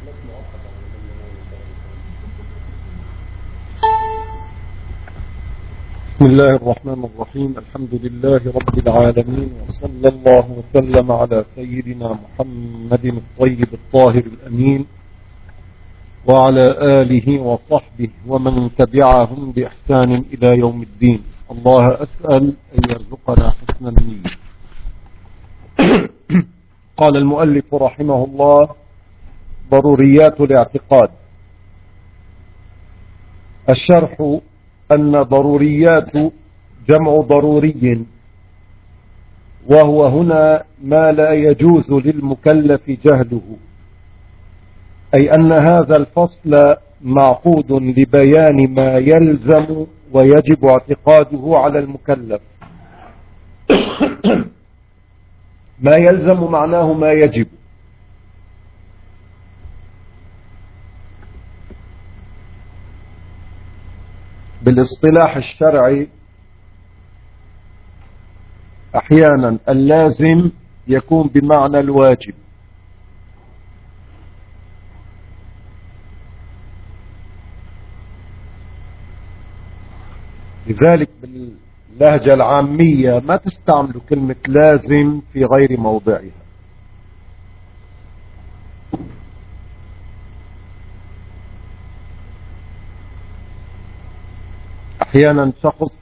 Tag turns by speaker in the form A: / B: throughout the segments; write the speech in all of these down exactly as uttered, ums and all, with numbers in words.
A: بسم الله الرحمن الرحيم. الحمد لله رب العالمين، وصلى الله وسلم على سيدنا محمد الطيب الطاهر الأمين وعلى آله وصحبه ومن تبعهم بإحسان إلى يوم الدين. الله أسأل أن يرزقنا حسن النية. قال المؤلف رحمه الله: ضروريات الاعتقاد. الشرح أن ضروريات جمع ضروري، وهو هنا ما لا يجوز للمكلف جهله، أي أن هذا الفصل معقود لبيان ما يلزم ويجب اعتقاده على المكلف. ما يلزم معناه ما يجب، بالاصطلاح الشرعي أحيانا اللازم يكون بمعنى الواجب، لذلك باللهجة العامية ما تستعملوا كلمة لازم في غير موضعها. أحيانا شخص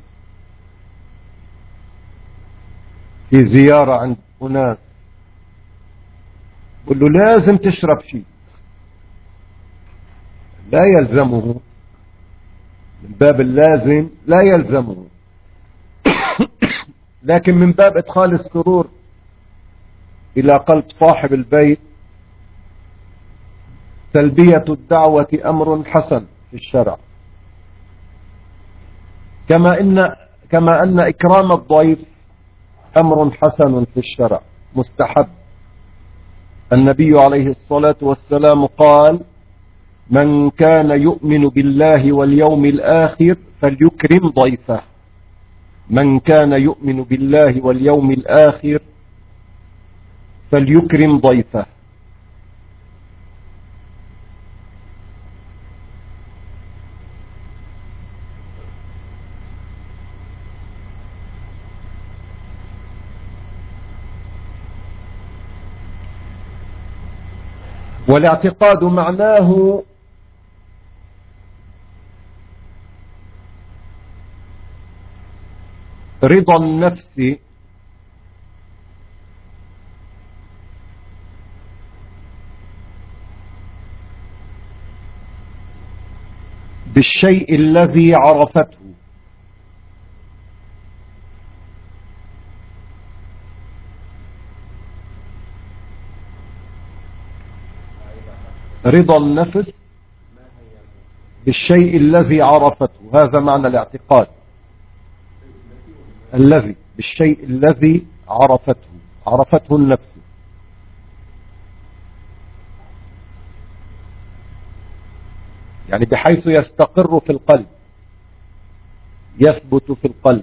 A: في زيارة عند أناس يقول له لازم تشرب شيء، لا يلزمه، من باب اللازم لا يلزمه، لكن من باب إدخال السرور إلى قلب صاحب البيت تلبية الدعوة أمر حسن في الشرع، كما إن كما أن إكرام الضيف أمر حسن في الشرع مستحب. النبي عليه الصلاة والسلام قال: من كان يؤمن بالله واليوم الآخر فليكرم ضيفه. من كان يؤمن بالله واليوم الآخر فليكرم ضيفه. والاعتقاد معناه رضا النفس بالشيء الذي عرفته، رضا النفس بالشيء الذي عرفته، هذا معنى الاعتقاد. الذي بالشيء الذي عرفته عرفته النفس، يعني بحيث يستقر في القلب، يثبت في القلب.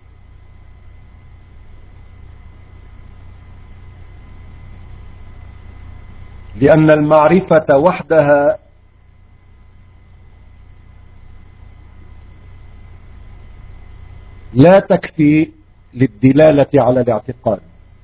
A: لأن المعرفة وحدها لا تكفي للدلالة على الاعتقاد.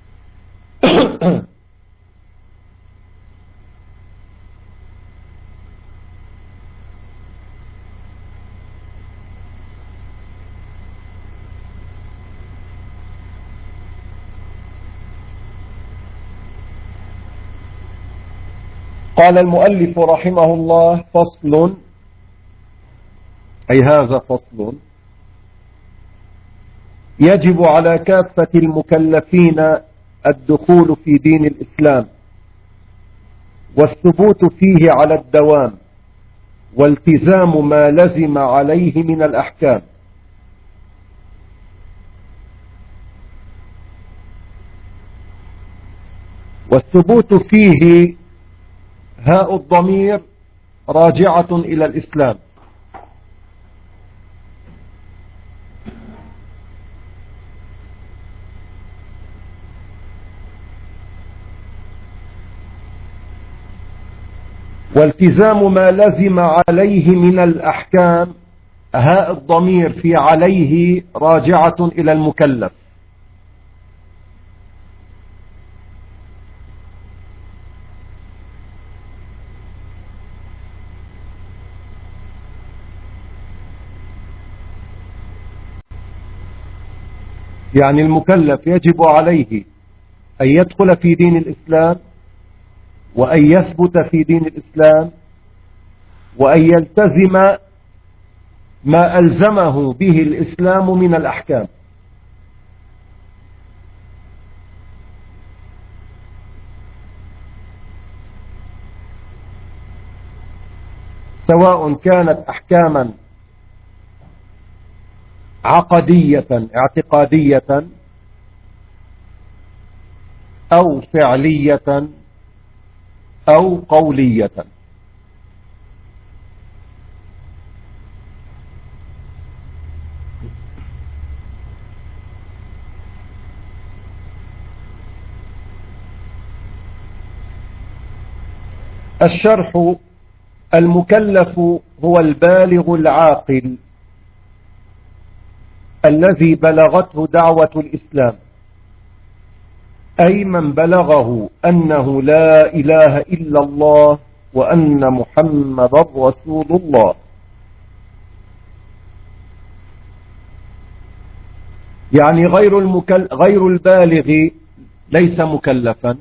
A: قال المؤلف رحمه الله: فصل، أي هذا فصل يجب على كافة المكلفين الدخول في دين الإسلام والثبوت فيه على الدوام والتزام ما لزم عليه من الأحكام. والثبوت فيه هاء الضمير راجعة إلى الإسلام، والتزام ما لزم عليه من الأحكام. هاء الضمير في عليه راجعة إلى المكلف. يعني المكلف يجب عليه أن يدخل في دين الإسلام، وأن يثبت في دين الإسلام، وأن يلتزم ما ألزمه به الإسلام من الأحكام، سواء كانت أحكاما عقدية اعتقادية أو فعلية أو قولية. الشرح: المكلف هو البالغ العاقل الذي بلغته دعوة الإسلام، أي من بلغه أنه لا إله إلا الله وأن محمد رسول الله. يعني غير, المكل... غير البالغ ليس مكلفا،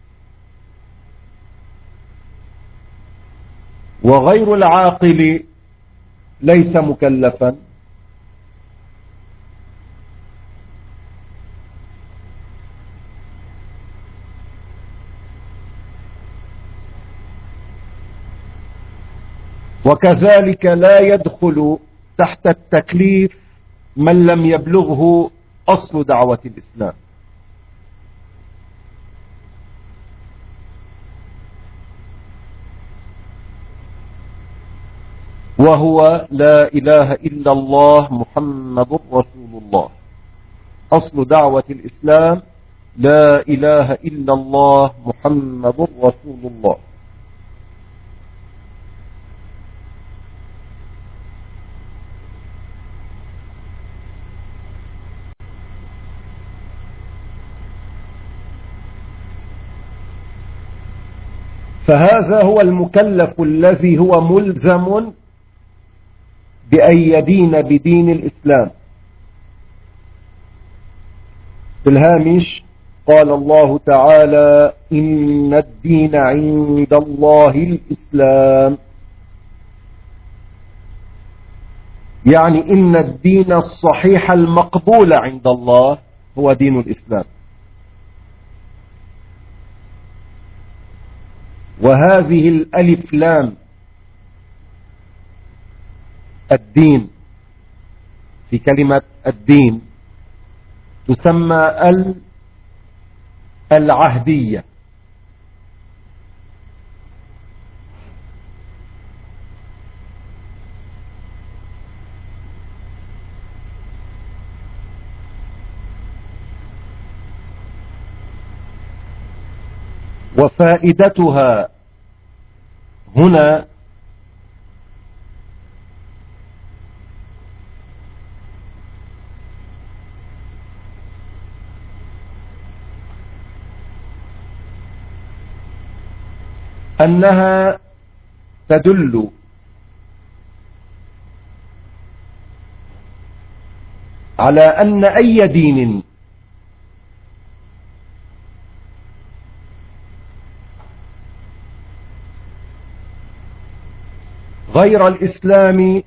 A: وغير العاقل ليس مكلفا، وكذلك لا يدخل تحت التكليف من لم يبلغه أصل دعوة الإسلام. وهو لا إله إلا الله محمد رسول الله. أصل دعوة الإسلام لا إله إلا الله محمد رسول الله. فهذا هو المكلف الذي هو ملزم بأن يدين بدين الإسلام. في الهامش قال الله تعالى: إن الدين عند الله الإسلام. يعني إن الدين الصحيح المقبول عند الله هو دين الإسلام. وهذه الألف لام الدين في كلمة الدين تسمى ال العهدية. وفائدتها هنا أنها تدل على أن أي دين غير الإسلام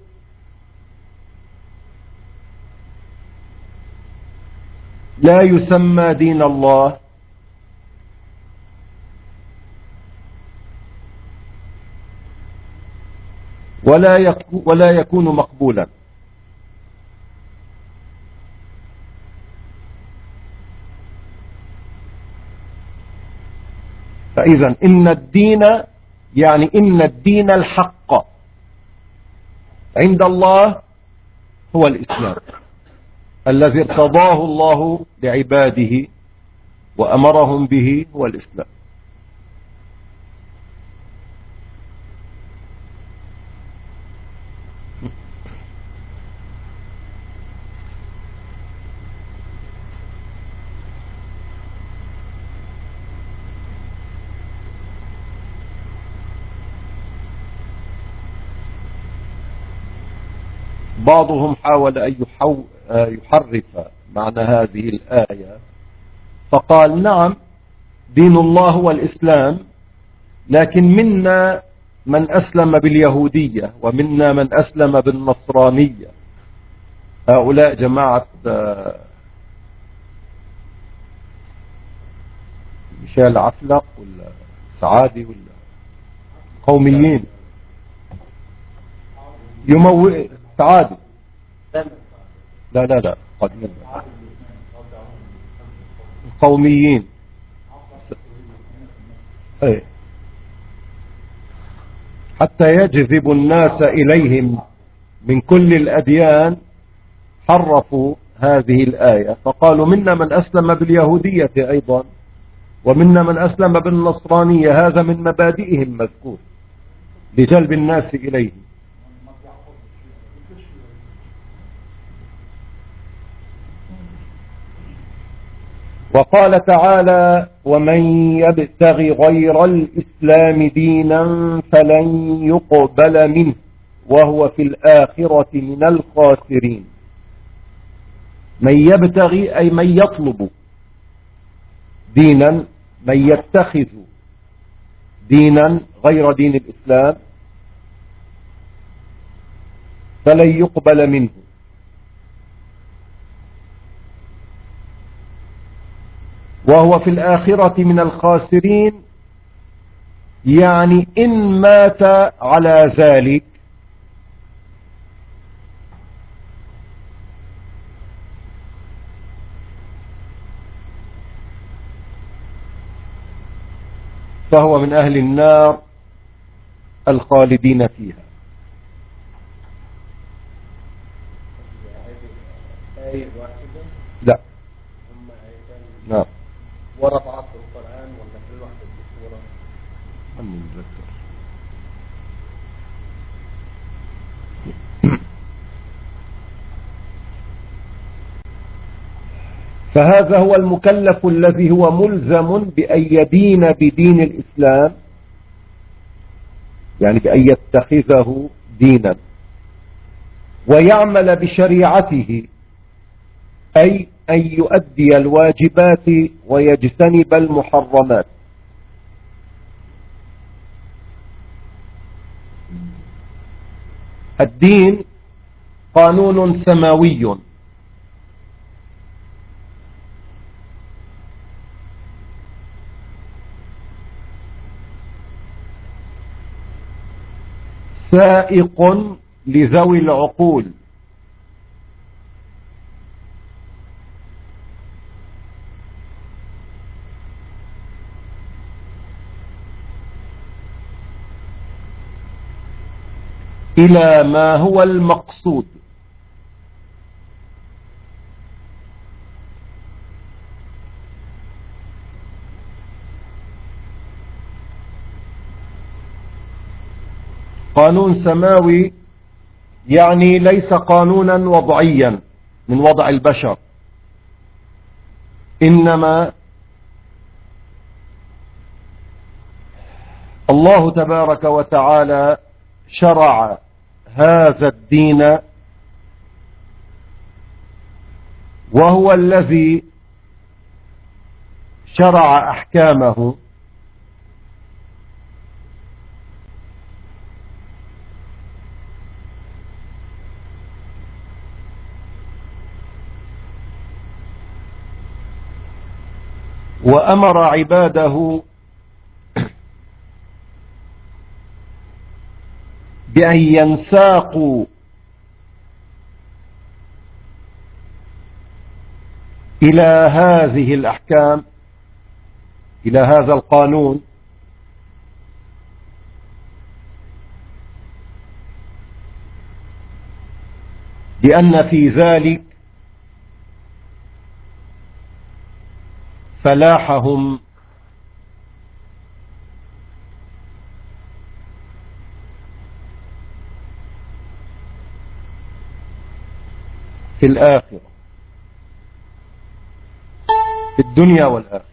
A: لا يسمى دين الله، ولا يكون ولا يكون مقبولا. فإذا إن الدين يعني إن الدين الحق عند الله هو الإسلام الذي ارتضاه الله لعباده وأمرهم به، هو الإسلام. بعضهم حاول أن يحرف معنى هذه الآية فقال نعم دين الله هو الإسلام، لكن منا من أسلم باليهودية ومنا من أسلم بالنصرانية. هؤلاء جماعة ميشيل عفلق ولا سعادي ولا قوميين يمو سعادي لا لا لا قديم القوميين ايه حتى يجذب الناس إليهم من كل الأديان حرفوا هذه الآية فقالوا منا من أسلم باليهودية أيضا ومنا من أسلم بالنصرانية، هذا من مبادئهم مذكور لجلب الناس إليهم. وقال تعالى ومن يبتغي غير الإسلام دينا فلن يقبل منه وهو في الآخرة من الخاسرين. من يبتغي أي من يطلب دينا، من يتخذ دينا غير دين الإسلام فلن يقبل منه وهو في الآخرة من الخاسرين، يعني إن مات على ذلك فهو من أهل النار الخالدين فيها. لا نعم
B: ورفعت في القرآن ولا في الوحدة في السورة؟
A: أم نذكر فهذا هو المكلف الذي هو ملزم بأن يدين بدين الإسلام، يعني بأن يتخذه دينا ويعمل بشريعته، أي أن يؤدي الواجبات ويجتنب المحرمات. الدين قانون سماوي سائق لذوي العقول، إلى ما هو المقصود. قانون سماوي يعني ليس قانونا وضعيا من وضع البشر، إنما الله تبارك وتعالى شرع هذا الدين وهو الذي شرع أحكامه وأمر عباده بأن ينساقوا إلى هذه الأحكام، إلى هذا القانون، لأن في ذلك فلاحهم في الآخرة، في الدنيا والآخرة.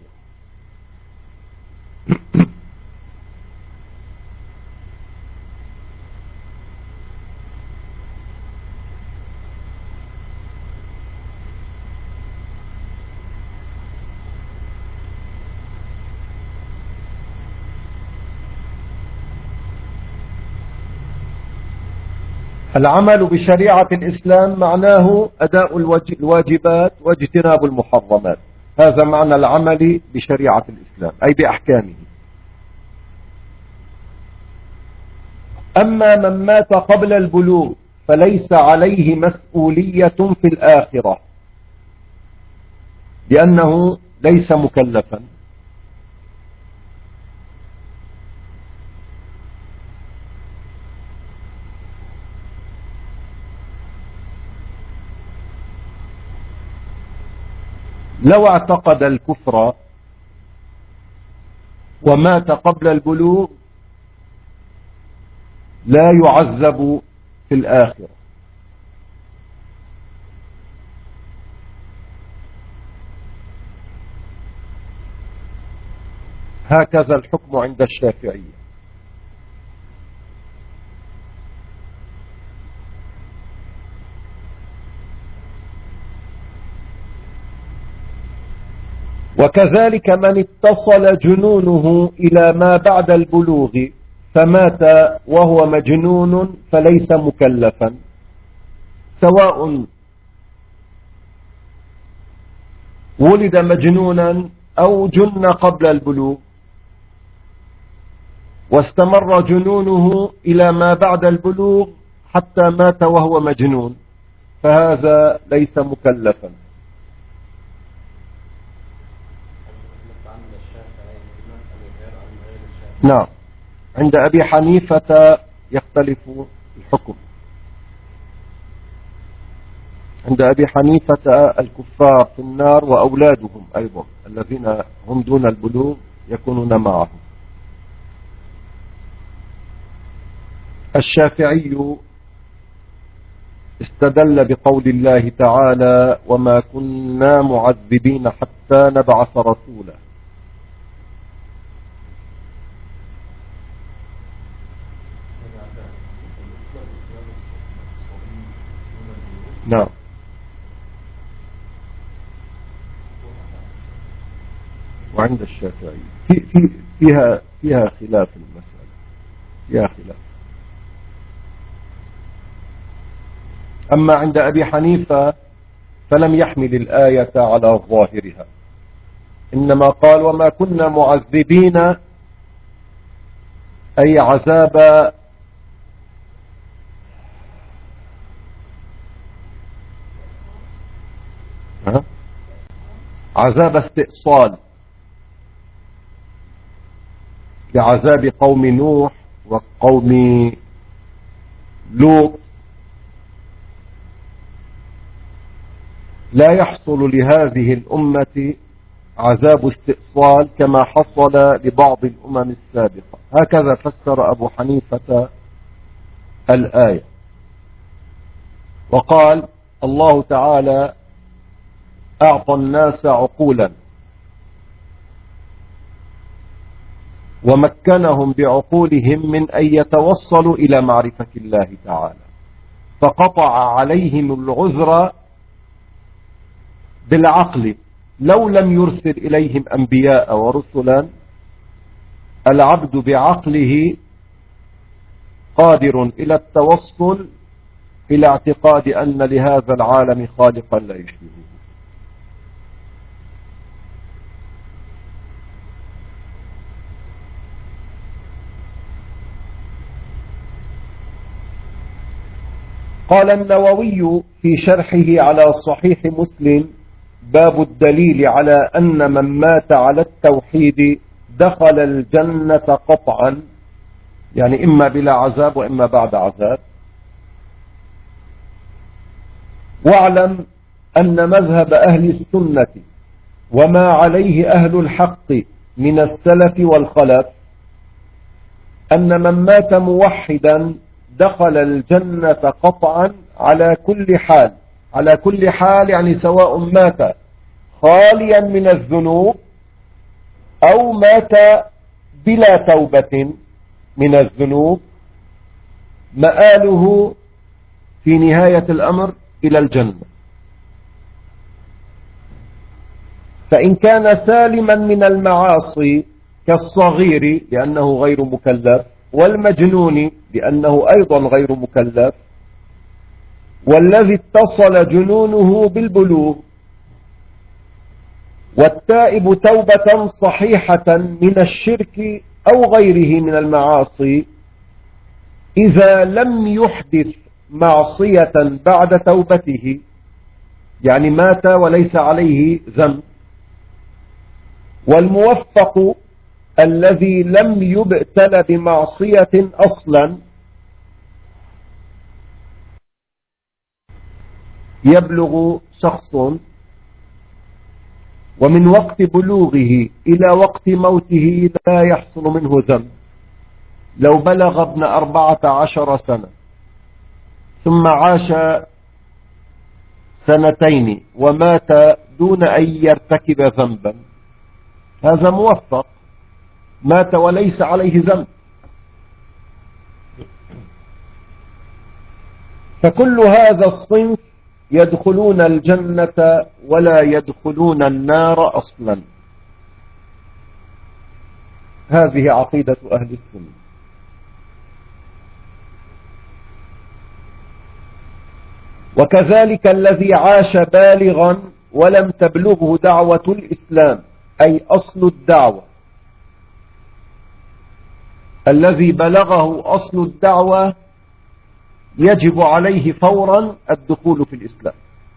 A: العمل بشريعة الإسلام معناه أداء الواجبات واجتناب المحرمات، هذا معنى العمل بشريعة الإسلام أي بأحكامه. أما من مات قبل البلوغ فليس عليه مسؤولية في الآخرة لأنه ليس مكلفا. لو اعتقد الكفر ومات قبل البلوغ لا يعذب في الآخرة. هكذا الحكم عند الشافعية. وكذلك من اتصل جنونه إلى ما بعد البلوغ فمات وهو مجنون فليس مكلفا، سواء ولد مجنونا أو جن قبل البلوغ واستمر جنونه إلى ما بعد البلوغ حتى مات وهو مجنون، فهذا ليس مكلفا. نعم، عند أبي حنيفة يختلف الحكم. عند أبي حنيفة الكفار في النار وأولادهم أيضا الذين هم دون البلوغ يكونون معهم. الشافعي استدل بقول الله تعالى وما كنا معذبين حتى نبعث رسولا. نعم. وعند الشافعي في في فيها فيها خلاف المسألة، فيها خلاف. أما عند أبي حنيفة فلم يحمل الآية على ظاهرها، إنما قال وما كنا معذبين أي عذاب ها؟ عذاب استئصال كعذاب قوم نوح وقوم لوط، لا يحصل لهذه الأمة عذاب استئصال كما حصل لبعض الأمم السابقة. هكذا فسر أبو حنيفة الآية، وقال الله تعالى أعطى الناس عقولا ومكنهم بعقولهم من أن يتوصلوا إلى معرفة الله تعالى، فقطع عليهم العذر بالعقل. لو لم يرسل إليهم أنبياء ورسلا العبد بعقله قادر إلى التوصل إلى اعتقاد أن لهذا العالم خالقا لا يشبهه. قال النووي في شرحه على صحيح مسلم باب الدليل على أن من مات على التوحيد دخل الجنة قطعا، يعني إما بلا عذاب وإما بعد عذاب. واعلم أن مذهب أهل السنة وما عليه أهل الحق من السلف والخلف أن من مات موحدا دخل الجنة قطعا على كل حال. على كل حال يعني سواء مات خاليا من الذنوب أو مات بلا توبة من الذنوب، مآله في نهاية الأمر إلى الجنة. فإن كان سالما من المعاصي كالصغير لأنه غير مكلف والمجنون لأنه أيضا غير مكلف والذي اتصل جنونه بالبلوغ. والتائب توبة صحيحة من الشرك أو غيره من المعاصي إذا لم يحدث معصية بعد توبته، يعني مات وليس عليه ذنب. والموفق الذي لم يبتل بمعصية أصلا يبلغ شخص ومن وقت بلوغه إلى وقت موته لا يحصل منه ذنب. لو بلغ ابن أربعة عشر سنة ثم عاش سنتين ومات دون أن يرتكب ذنبا، هذا موفق، مات وليس عليه ذنب. فكل هذا الصنف يدخلون الجنة ولا يدخلون النار أصلا. هذه عقيدة أهل السنة. وكذلك الذي عاش بالغا ولم تبلغه دعوة الإسلام، أي أصل الدعوة، الذي بلغه أصل الدعوة يجب عليه فورا الدخول في الإسلام.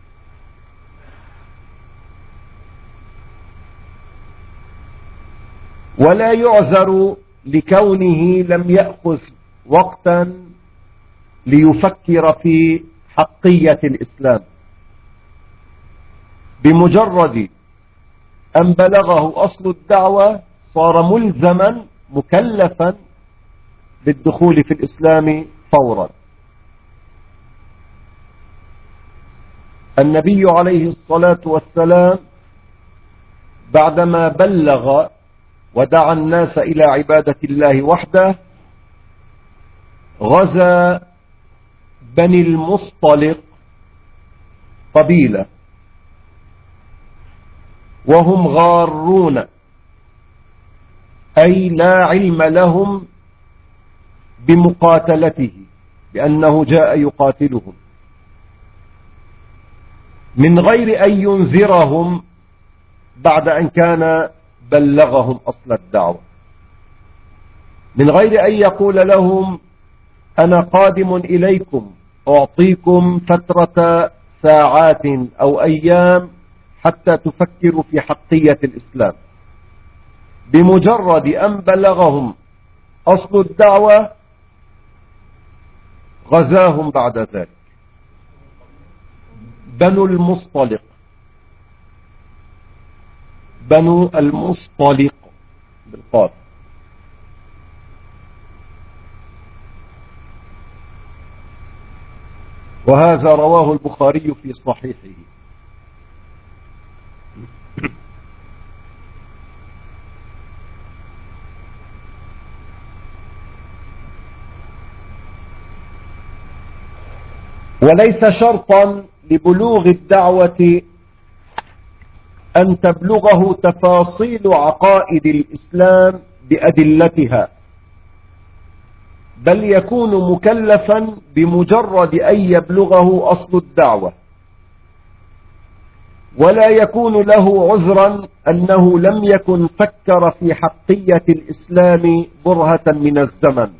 A: ولا يعذر لكونه لم يأخذ وقتا ليفكر في حقية الإسلام. بمجرد أن بلغه أصل الدعوة صار ملزما مكلفا بالدخول في الإسلام فورا. النبي عليه الصلاة والسلام بعدما بلغ ودعا الناس إلى عبادة الله وحده غزا بني المصطلق قبيلة وهم غارون، أي لا علم لهم بمقاتلته بأنه جاء يقاتلهم، من غير أن ينذرهم بعد أن كان بلغهم أصل الدعوة، من غير أن يقول لهم أنا قادم إليكم أعطيكم فترة ساعات أو أيام حتى تفكروا في حقية الإسلام. بمجرد أن بلغهم أصل الدعوة غزاهم بعد ذلك. بنو المصطلق، بنو المصطلق بالقاف. وهذا رواه البخاري في صحيحه. وليس شرطا لبلوغ الدعوة أن تبلغه تفاصيل عقائد الإسلام بأدلتها، بل يكون مكلفا بمجرد أن يبلغه أصل الدعوة، ولا يكون له عذرا أنه لم يكن فكر في حقية الإسلام برهة من الزمن.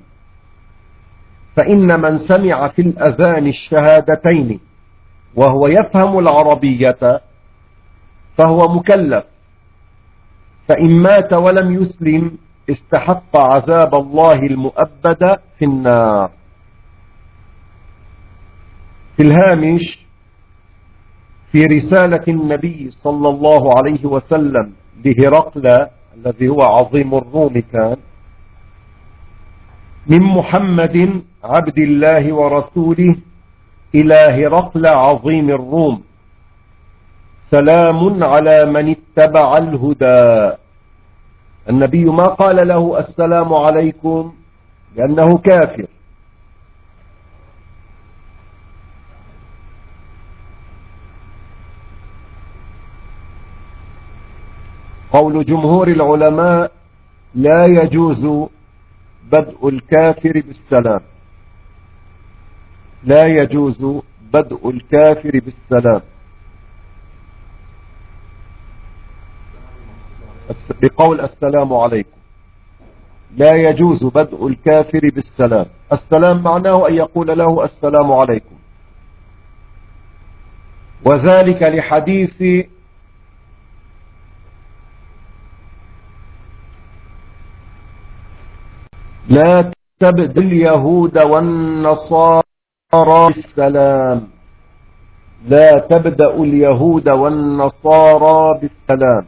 A: فإن من سمع في الأذان الشهادتين وهو يفهم العربية فهو مكلف، فإن مات ولم يسلم استحق عذاب الله المؤبد في النار. في الهامش في رسالة النبي صلى الله عليه وسلم لهرقل الذي هو عظيم الروم كان، من محمد عبد الله ورسوله إلى هرقل عظيم الروم، سلام على من اتبع الهدى. النبي ما قال له السلام عليكم لأنه كافر، قول جمهور العلماء لا يجوز بدء الكافر بالسلام، لا يجوز بدء الكافر بالسلام بقول السلام عليكم. لا يجوز بدء الكافر بالسلام. السلام معناه أن يقول له السلام عليكم، وذلك لحديث لا تبدأ اليهود والنصارى بالسلام. لا تبدأ اليهود والنصارى بالسلام.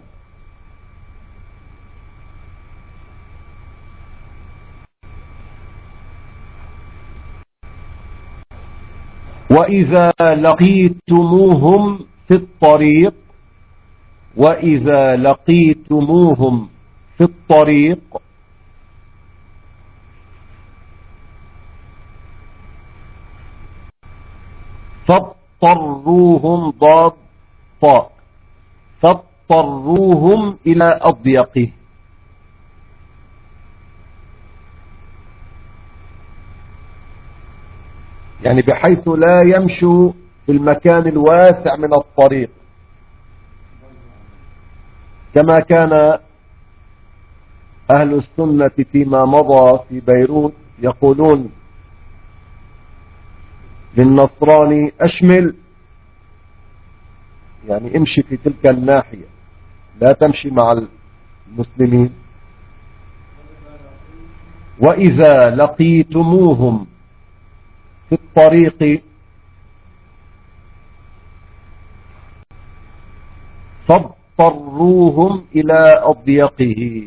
A: وإذا لقيتموهم في الطريق وإذا لقيتموهم في الطريق فاضطروهم ضاد طاء فاضطروهم إلى أضيقه، يعني بحيث لا يمشوا في المكان الواسع من الطريق، كما كان أهل السنة فيما مضى في بيروت يقولون للنصراني أشمل، يعني امشي في تلك الناحية، لا تمشي مع المسلمين. وإذا لقيتموهم في الطريق فاضطروهم إلى أضيقه.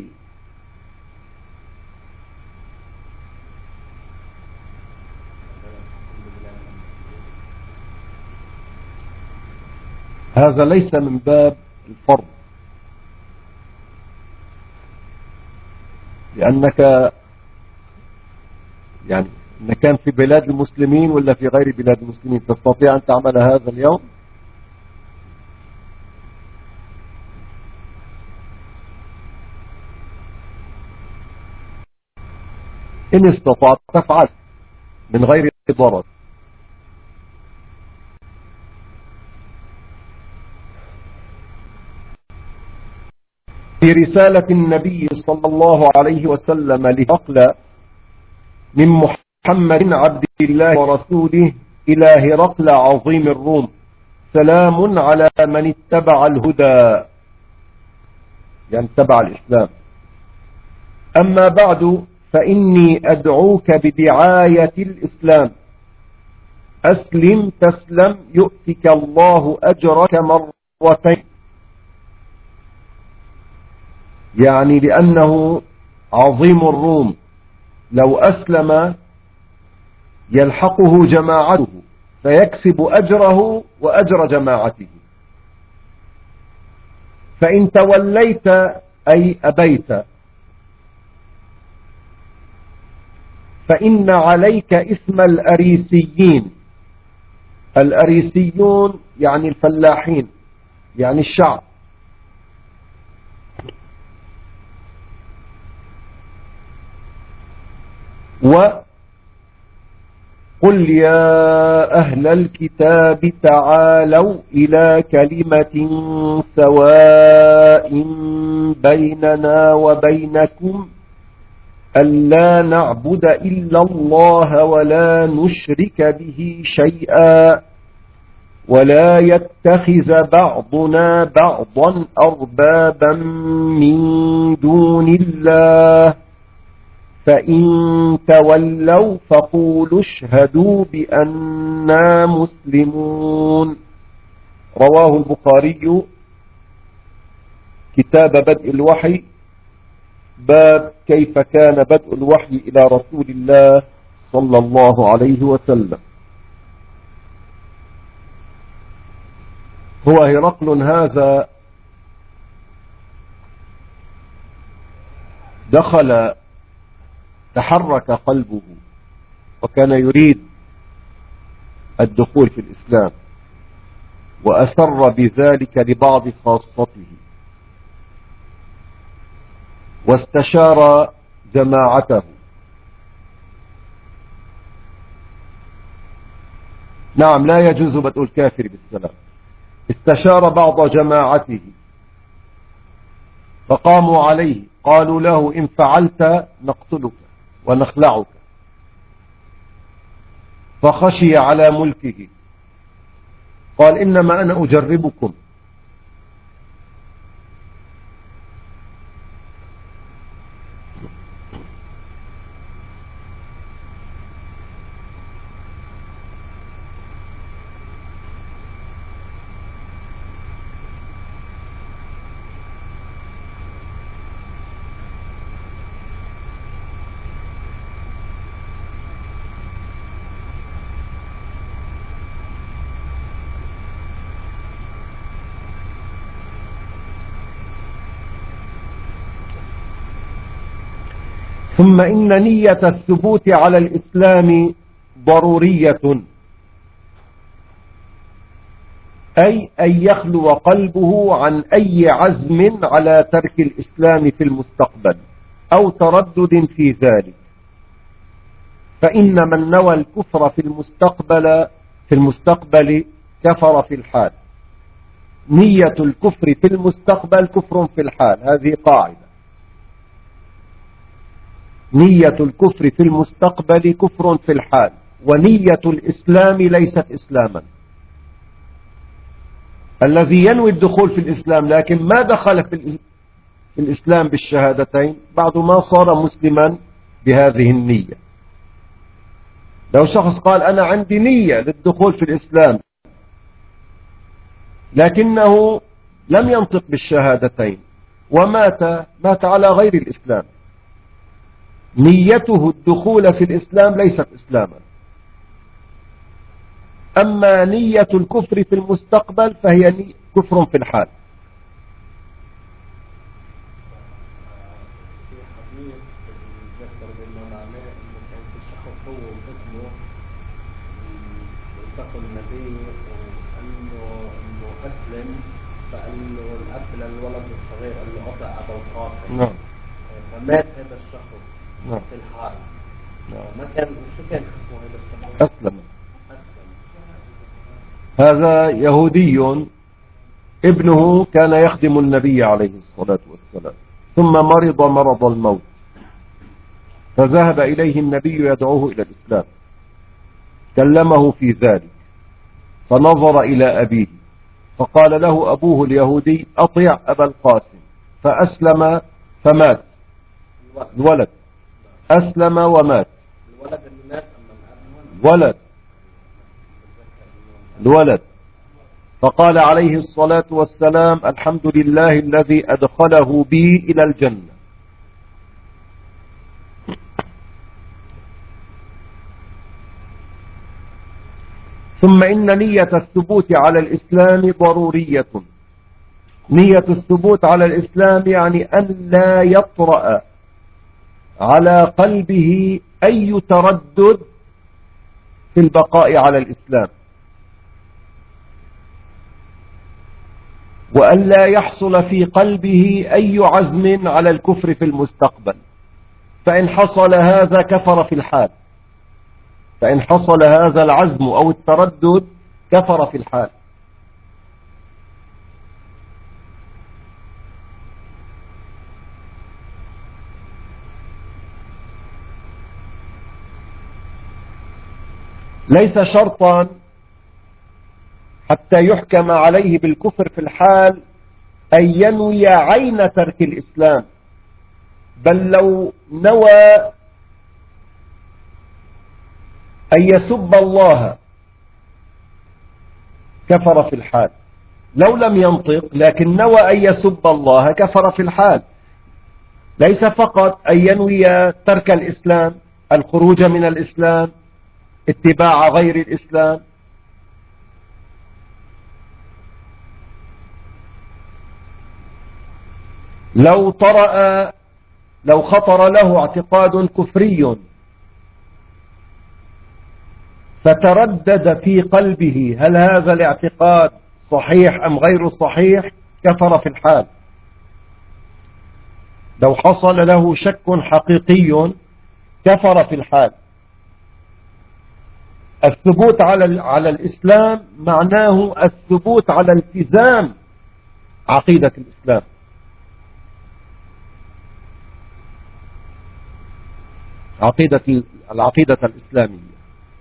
A: هذا ليس من باب الفرض، لأنك يعني إن كان في بلاد المسلمين ولا في غير بلاد المسلمين تستطيع أن تعمل هذا اليوم؟ إن استطعت تفعل من غير ضرر. في رسالة النبي صلى الله عليه وسلم لهرقل من محمد عبد الله ورسوله إلى هرقل عظيم الروم: سلام على من اتبع الهدى، يعني اتبع الإسلام. أما بعد فإني أدعوك بدعاية الإسلام، أسلم تسلم يؤتك الله أجرك مرتين. يعني لأنه عظيم الروم، لو أسلم يلحقه جماعته فيكسب أجره وأجر جماعته. فإن توليت أي أبيت فإن عليك إثم الأريسيين. الأريسيون يعني الفلاحين، يعني الشعب. وقل يا أهل الكتاب تعالوا إلى كلمة سواء بيننا وبينكم ألا نعبد إلا الله ولا نشرك به شيئا ولا يتخذ بعضنا بعضا أربابا من دون الله فإن تولوا فقولوا اشهدوا بأننا مسلمون. رواه البخاري كتاب بدء الوحي، باب كيف كان بدء الوحي إلى رسول الله صلى الله عليه وسلم. هو هرقل هذا دخل تحرك قلبه وكان يريد الدخول في الإسلام، وأسر بذلك لبعض خاصته، واستشار جماعته نعم لا يجوز بدء الكافر بالسلام. استشار بعض جماعته فقاموا عليه قالوا له إن فعلت نقتلك ونخلعك، فخشي على ملكه قال إنما أنا أجربكم. ثم إن نية الثبوت على الإسلام ضرورية، أي أن يخلو قلبه عن أي عزم على ترك الإسلام في المستقبل أو تردد في ذلك، فإن من نوى الكفر في المستقبل في المستقبل كفر في الحال. نية الكفر في المستقبل كفر في الحال، هذه قاعدة. نية الكفر في المستقبل كفر في الحال، ونية الإسلام ليست إسلاما. الذي ينوي الدخول في الإسلام لكن ما دخل في الإسلام بالشهادتين بعد ما صار مسلما بهذه النية. لو شخص قال أنا عندي نية للدخول في الإسلام لكنه لم ينطق بالشهادتين ومات مات على غير الإسلام، نيته الدخول في الإسلام ليست إسلاما. أما نية الكفر في المستقبل فهي كفر في الحال.
B: في حديث ذكر بما معناه انه كان في شخص هو وابنه التقوا النبي وانه انه اسلم، فقال له الاب للولد الصغير قال له اطع ابا القاسم.
A: نعم.
B: فمات هذا الشخص.
A: نعم.
B: في الحال.
A: نعم.
B: ما كان شو كان اسمه هذا الشخص؟
A: أسلم. هذا يهودي ابنه كان يخدم النبي عليه الصلاة والسلام، ثم مرض مرض الموت، فذهب إليه النبي يدعوه إلى الإسلام، كلمه في ذلك، فنظر إلى أبيه فقال له أبوه اليهودي أطيع أبا القاسم، فأسلم فمات. الولد أسلم ومات.
B: الولد اللي مات أما الأب
A: ولد الولد فقال عليه الصلاة والسلام الحمد لله الذي أدخله بي إلى الجنة. ثم إن نية الثبوت على الإسلام ضرورية. نية الثبوت على الإسلام يعني أن لا يطرأ على قلبه أي تردد في البقاء على الإسلام، وأن لا يحصل في قلبه أي عزم على الكفر في المستقبل، فإن حصل هذا كفر في الحال، فإن حصل هذا العزم أو التردد كفر في الحال. ليس شرطا حتى يحكم عليه بالكفر في الحال أن ينوي عين ترك الإسلام، بل لو نوى أن يسب الله كفر في الحال، لو لم ينطق لكن نوى أن يسب الله كفر في الحال. ليس فقط أن ينوي ترك الإسلام، الخروج من الإسلام، اتباع غير الإسلام. لو طرأ لو خطر له اعتقاد كفري فتردد في قلبه هل هذا الاعتقاد صحيح أم غير صحيح كفر في الحال. لو حصل له شك حقيقي كفر في الحال. الثبوت على على الإسلام معناه الثبوت على التزام عقيدة الإسلام. عقيدة العقيدة الإسلامية.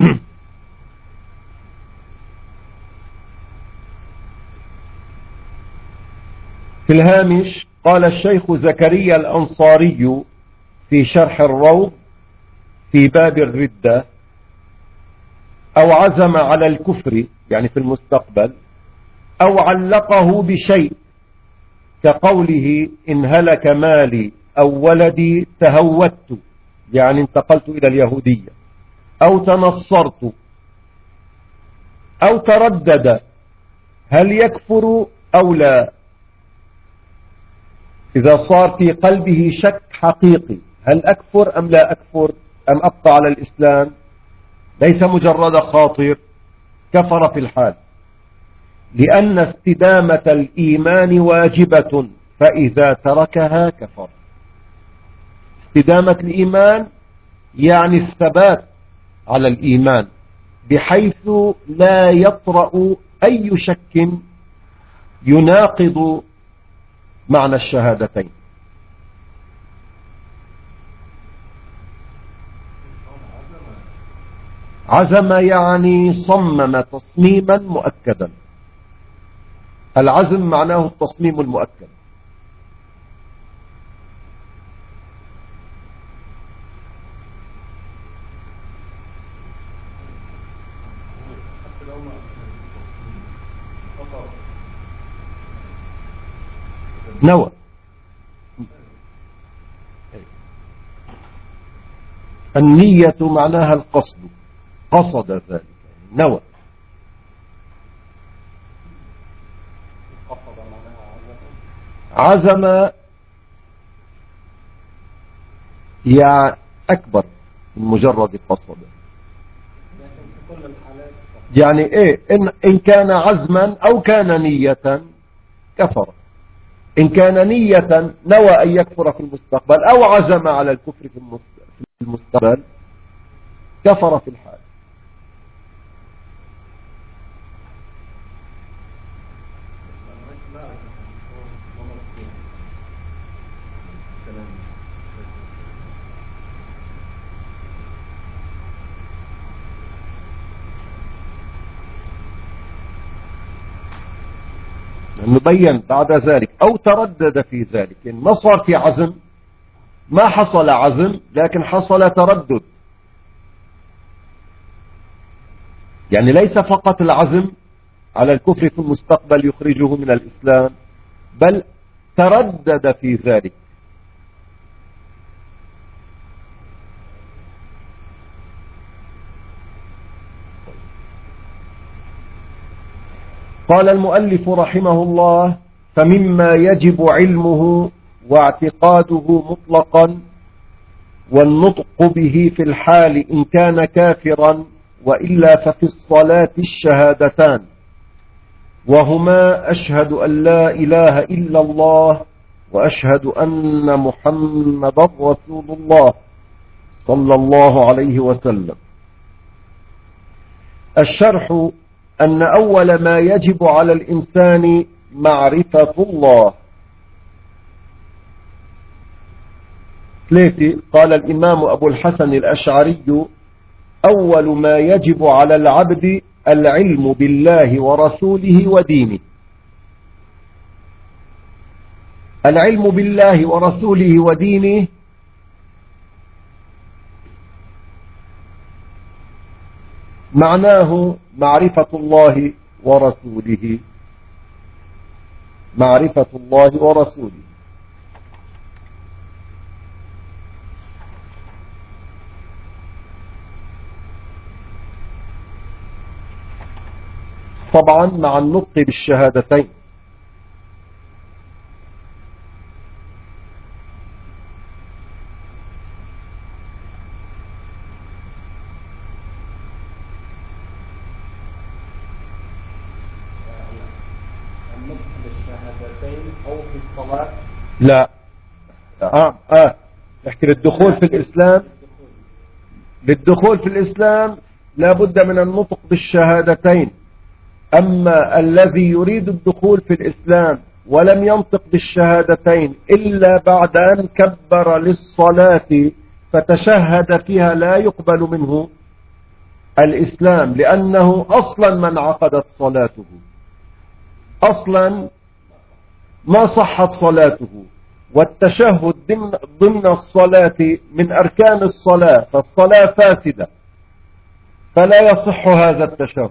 A: في الهامش قال الشيخ زكريا الأنصاري في شرح الروض في باب الردة: أو عزم على الكفر يعني في المستقبل، أو علقه بشيء كقوله إن هلك مالي أو ولدي تهودت يعني انتقلت إلى اليهودية، أو تنصرت، أو تردد هل يكفر أو لا. إذا صار في قلبه شك حقيقي هل أكفر أم لا أكفر أم أبقى على الإسلام، ليس مجرد خاطر، كفر في الحال، لأن استدامة الإيمان واجبة فإذا تركها كفر. استدامة الإيمان يعني الثبات على الإيمان بحيث لا يطرأ أي شك يناقض معنى الشهادتين. عزم يعني صمم تصميما مؤكدا. العزم معناه التصميم المؤكد. نوى. النية معناها القصد، قصد ذلك، نوى. عزم يعني أكبر من مجرد قصد. يعني إيه إن, إن كان عزما أو كان نية كفر. إن كان نية نوى أن يكفر في المستقبل أو عزم على الكفر في المستقبل كفر في الحال. نبين بعد ذلك أو تردد في ذلك، يعني ما صار في عزم، ما حصل عزم لكن حصل تردد. يعني ليس فقط العزم على الكفر في المستقبل يخرجه من الإسلام، بل تردد في ذلك. قال المؤلف رحمه الله: فمما يجب علمه واعتقاده مطلقا والنطق به في الحال إن كان كافرا، وإلا ففي الصلاة الشهادتان، وهما أشهد أن لا إله إلا الله وأشهد أن محمدا رسول الله صلى الله عليه وسلم. الشرح أن أول ما يجب على الإنسان معرفة الله. ثلاثة. قال الإمام أبو الحسن الأشعري: أول ما يجب على العبد العلم بالله ورسوله ودينه. العلم بالله ورسوله ودينه معناه معرفة الله ورسوله، معرفة الله ورسوله. طبعا مع النطق بالشهادتين.
B: أو في الصلاة.
A: لا آه آه نحكي للدخول في الإسلام. للدخول في الإسلام لا بد من النطق بالشهادتين. أما الذي يريد الدخول في الإسلام ولم ينطق بالشهادتين إلا بعد أن كبر للصلاة فتشهد فيها لا يقبل منه الإسلام، لأنه أصلا من عقدت صلاته أصلا ما صحت صلاته، والتشهد ضمن الصلاة من أركان الصلاة، فالصلاة فاسدة فلا يصح هذا التشهد.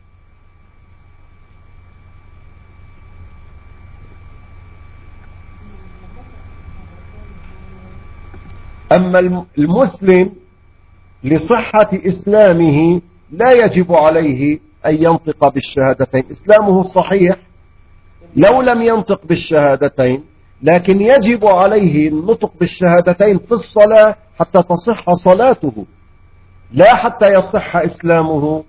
A: أما المسلم لصحة إسلامه لا يجب عليه أن ينطق بالشهادتين، إسلامه صحيح لو لم ينطق بالشهادتين، لكن يجب عليه النطق بالشهادتين في الصلاة حتى تصح صلاته، لا حتى يصح إسلامه.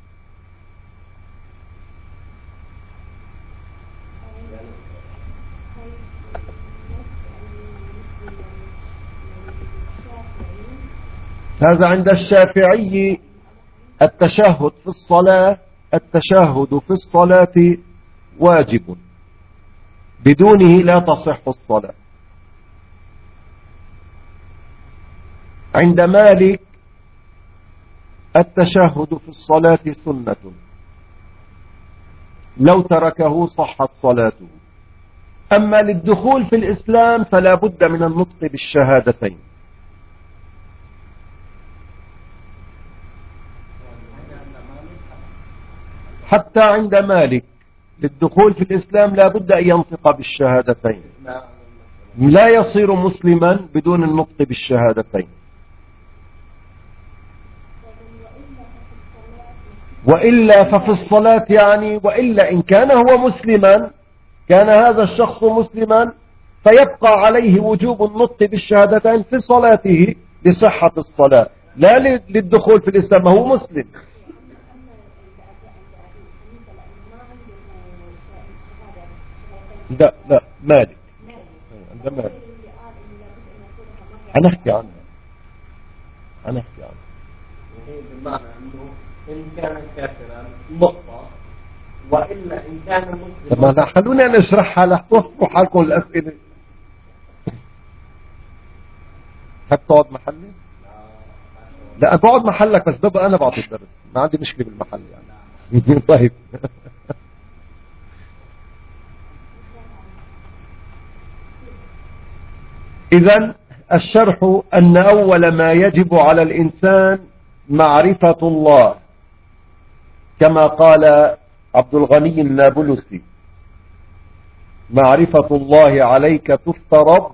A: هذا عند الشافعي التشهد في الصلاة التشهد في الصلاة واجب، بدونه لا تصح الصلاة. عند مالك التشهد في الصلاة سنة، لو تركه صحت صلاته. أما للدخول في الإسلام فلا بد من النطق بالشهادتين. حتى عند مالك للدخول في الإسلام لا بد أن ينطق بالشهادتين، لا يصير مسلما بدون النطق بالشهادتين. وإلا ففي الصلاة يعني وإلا إن كان هو مسلما، كان هذا الشخص مسلما فيبقى عليه وجوب النطق بالشهادتين في صلاته لصحة الصلاة، لا للدخول في الإسلام، هو مسلم. لا لا مالك عند مالك هنحكي عنه هنحكي عنه
B: بمعنى أنه إن كان كافرا نقطة، وإلا إن كان مسلما.
A: طب خلونا نشرحها لتوفروا حالكم الأسئلة. حاب تقعد محلي؟ لا بقعد محلك، بس ببقى أنا بعطي الدرس، ما عندي مشكلة بالمحل يعني. طيب إذن الشرح أن أول ما يجب على الإنسان معرفة الله، كما قال عبد الغني النابلسي: معرفة الله عليك تفترض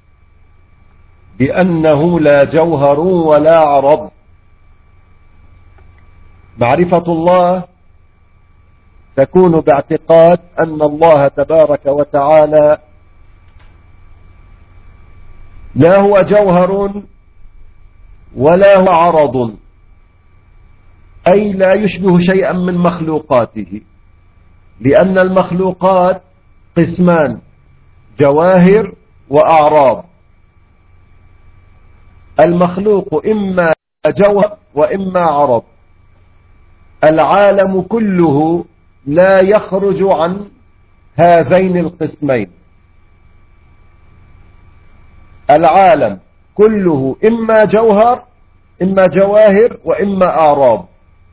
A: بأنه لا جوهر ولا عرض. معرفة الله تكون باعتقاد أن الله تبارك وتعالى لا هو جوهر ولا هو عرض، أي لا يشبه شيئا من مخلوقاته، لأن المخلوقات قسمان: جواهر وأعراض. المخلوق إما جوهر وإما عرض. العالم كله لا يخرج عن هذين القسمين. العالم كله إما جوهر إما جواهر وإما أعراض.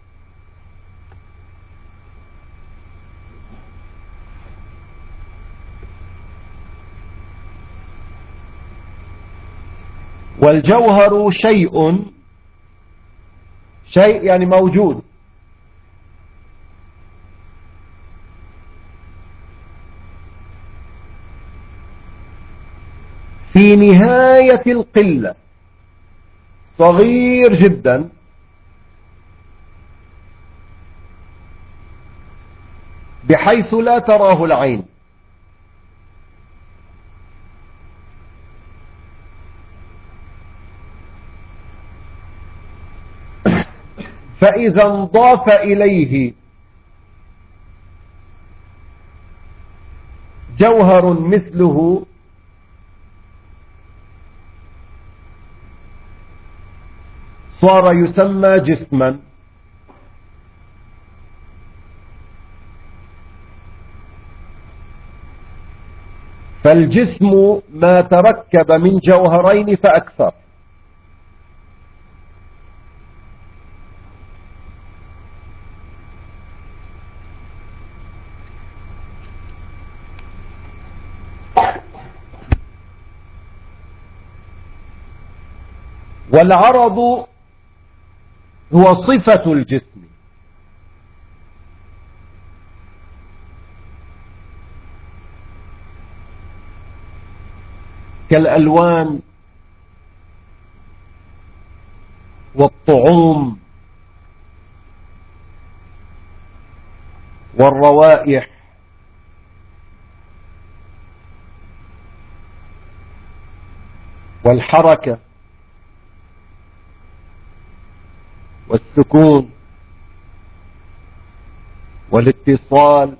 A: والجوهر شيء شيء يعني موجود، في نهاية القلة، صغير جدا، بحيث لا تراه العين. فإذا انضاف إليه جوهر مثله صار يسمى جسما. فالجسم ما تركب من جوهرين فأكثر. والعرض هو صفة الجسم، كالألوان والطعوم والروائح والحركة والسكون والاتصال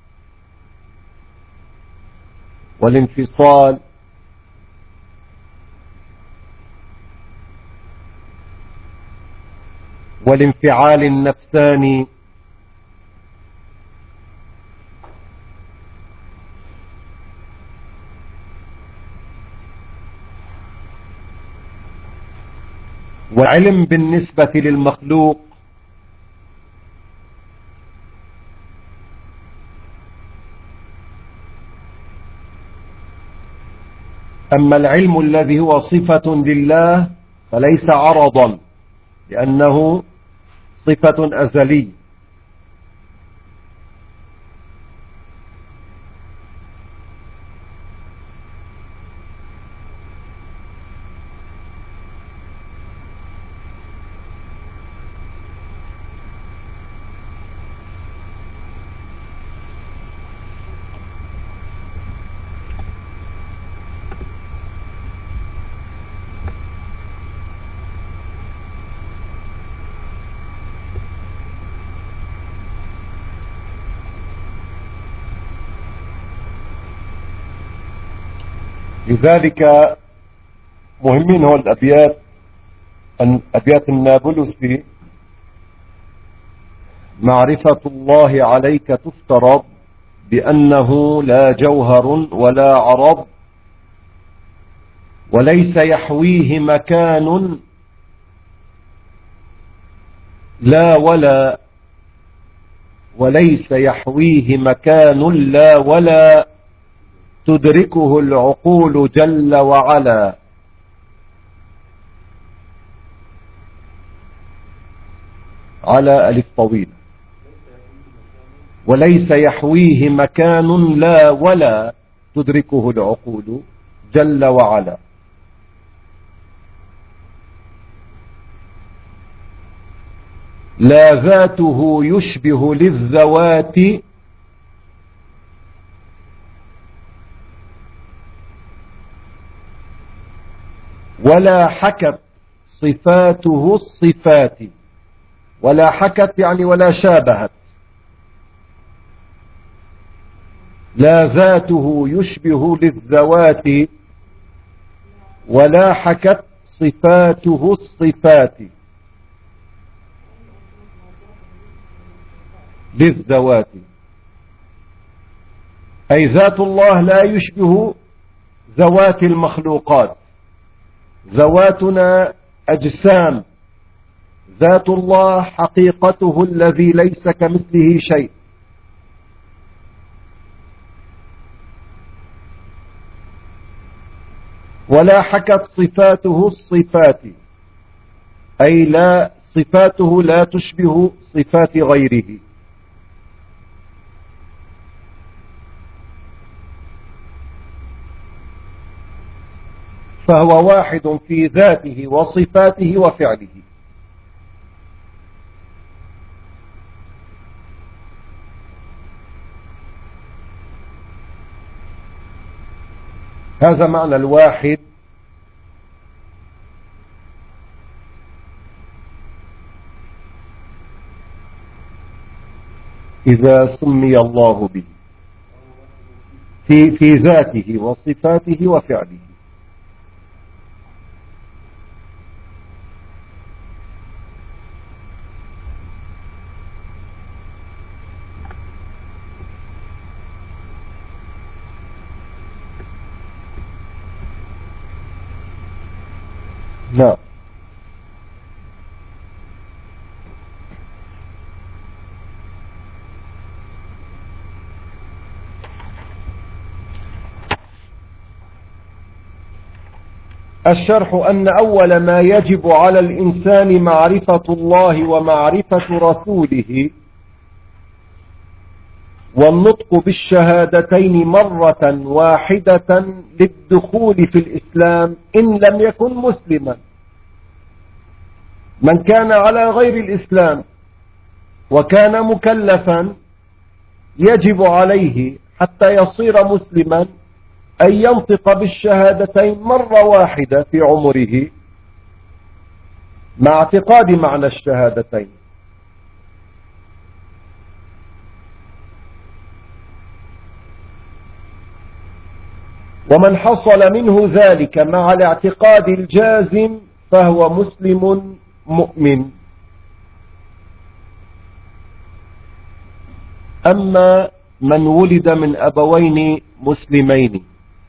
A: والانفصال والانفعال النفساني والعلم بالنسبة للمخلوق أما العلم الذي هو صفة لله فليس عرضا، لأنه صفة أزلية. لذلك مهمين هو الأبيات أبيات النابلسي: معرفة الله عليك تفترض بأنه لا جوهر ولا عرض، وليس يحويه مكان لا ولا وليس يحويه مكان لا ولا تدركه العقول جل وعلا. على ألف طويلة. وليس يحويه مكان لا ولا تدركه العقول جل وعلا. لا ذاته يشبه للذوات ولا حكت صفاته الصفات. ولا حكت يعني ولا شابهت. لا ذاته يشبه للذوات ولا حكت صفاته الصفات للذوات، أي ذات الله لا يشبه ذوات المخلوقات. ذواتنا أجسام، ذات الله حقيقته الذي ليس كمثله شيء. ولا حكت صفاته الصفات، أي لا صفاته لا تشبه صفات غيره. فهو واحد في ذاته وصفاته وفعله. هذا معنى الواحد إذا سمي الله به في في ذاته وصفاته وفعله. نعم. الشرح أن أول ما يجب على الإنسان معرفة الله ومعرفة رسوله والنطق بالشهادتين مرة واحدة للدخول في الإسلام إن لم يكن مسلما. من كان على غير الإسلام وكان مكلفا يجب عليه حتى يصير مسلما أن ينطق بالشهادتين مرة واحدة في عمره مع اعتقاد معنى الشهادتين. ومن حصل منه ذلك مع الاعتقاد الجازم فهو مسلم مؤمن. أما من ولد من أبوين مسلمين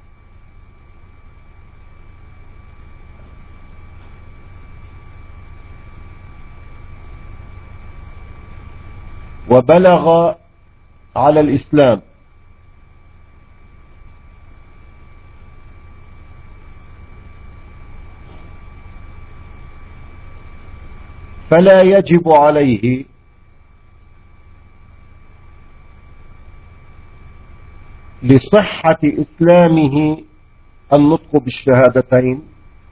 A: وبلغ على الإسلام فلا يجب عليه لصحة إسلامه النطق بالشهادتين،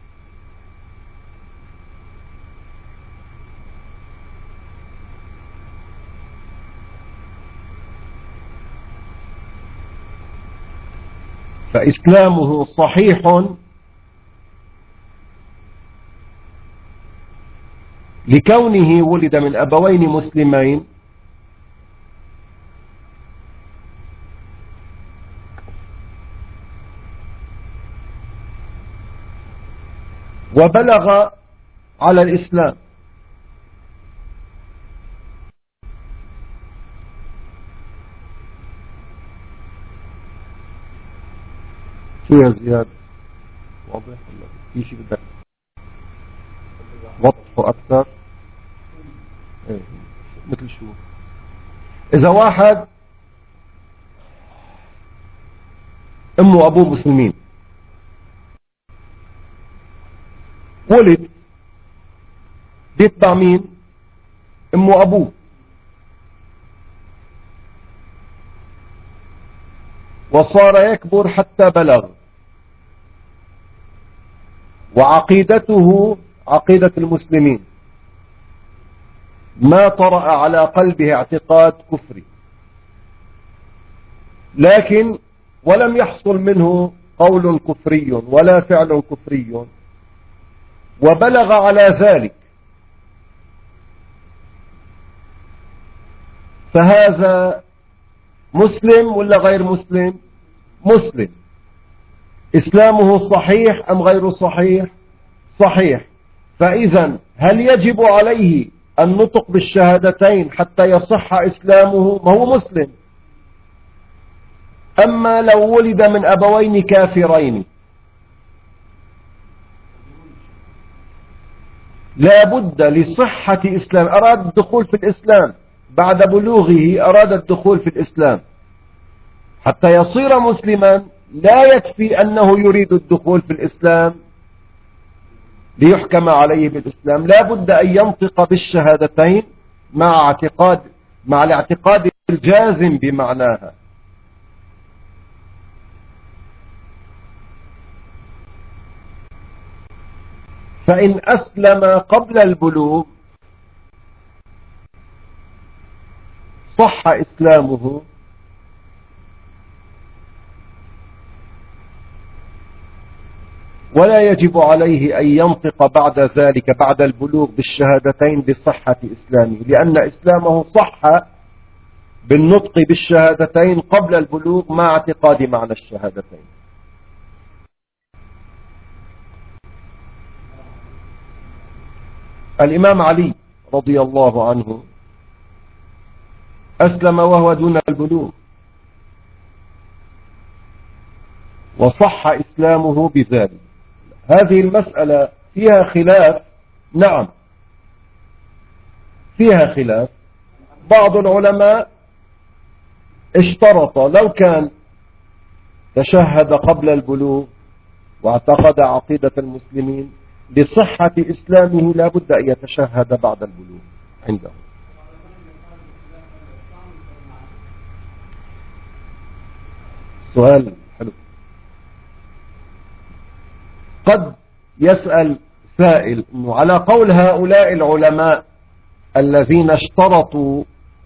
A: فإسلامه صحيح لكونه ولد من أبوين مسلمين وبلغ على الإسلام. شو يا زياد؟ واضح ولا في شيء بدك وضحه أكثر؟ ايه مثل شو؟ إذا واحد أمه وأبوه مسلمين ولد بيتبع مين؟ أمه وأبوه، وصار يكبر حتى بلغ، وعقيدته عقيدة المسلمين، ما طرأ على قلبه اعتقاد كفري، لكن ولم يحصل منه قول كفري ولا فعل كفري، وبلغ على ذلك، فهذا مسلم ولا غير مسلم؟ مسلم. إسلامه صحيح أم غير صحيح؟ صحيح. فإذا هل يجب عليه النطق بالشهادتين حتى يصح إسلامه؟ ما هو مسلم. أما لو ولد من أبوين كافرين لا بد لصحة إسلام، أراد الدخول في الإسلام بعد بلوغه، أراد الدخول في الإسلام حتى يصير مسلما، لا يكفي أنه يريد الدخول في الإسلام ليحكم عليه بالإسلام، لا بد أن ينطق بالشهادتين مع اعتقاد مع الاعتقاد الجازم بمعناها. فإن أسلم قبل البلوغ صح إسلامه، ولا يجب عليه أن ينطق بعد ذلك بعد البلوغ بالشهادتين لصحة إسلامه، لأن إسلامه صح بالنطق بالشهادتين قبل البلوغ مع اعتقاد معنى الشهادتين. الإمام علي رضي الله عنه أسلم وهو دون البلوغ، وصح إسلامه بذلك. هذه المسألة فيها خلاف. نعم فيها خلاف. بعض العلماء اشترط لو كان تشهد قبل البلوغ واعتقد عقيدة المسلمين لصحة إسلامه لا بد أن يتشهد بعد البلوغ عنده. سؤال حلو. قد يسأل سائل إنه على قول هؤلاء العلماء الذين اشترطوا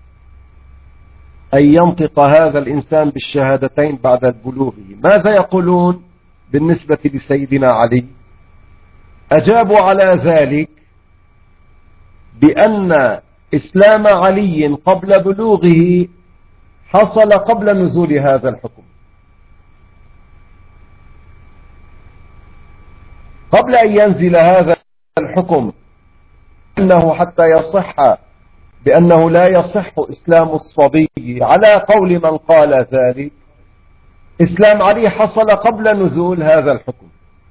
A: أن ينطق هذا الإنسان بالشهادتين بعد بلوغه ماذا يقولون بالنسبة لسيدنا علي؟ أجابوا على ذلك بأن إسلام علي قبل بلوغه حصل قبل نزول هذا الحكم، قبل أن ينزل هذا الحكم، أنه حتى يصح بأنه لا يصح إسلام الصبي على قول من قال ذلك. إسلام علي حصل قبل نزول هذا الحكم،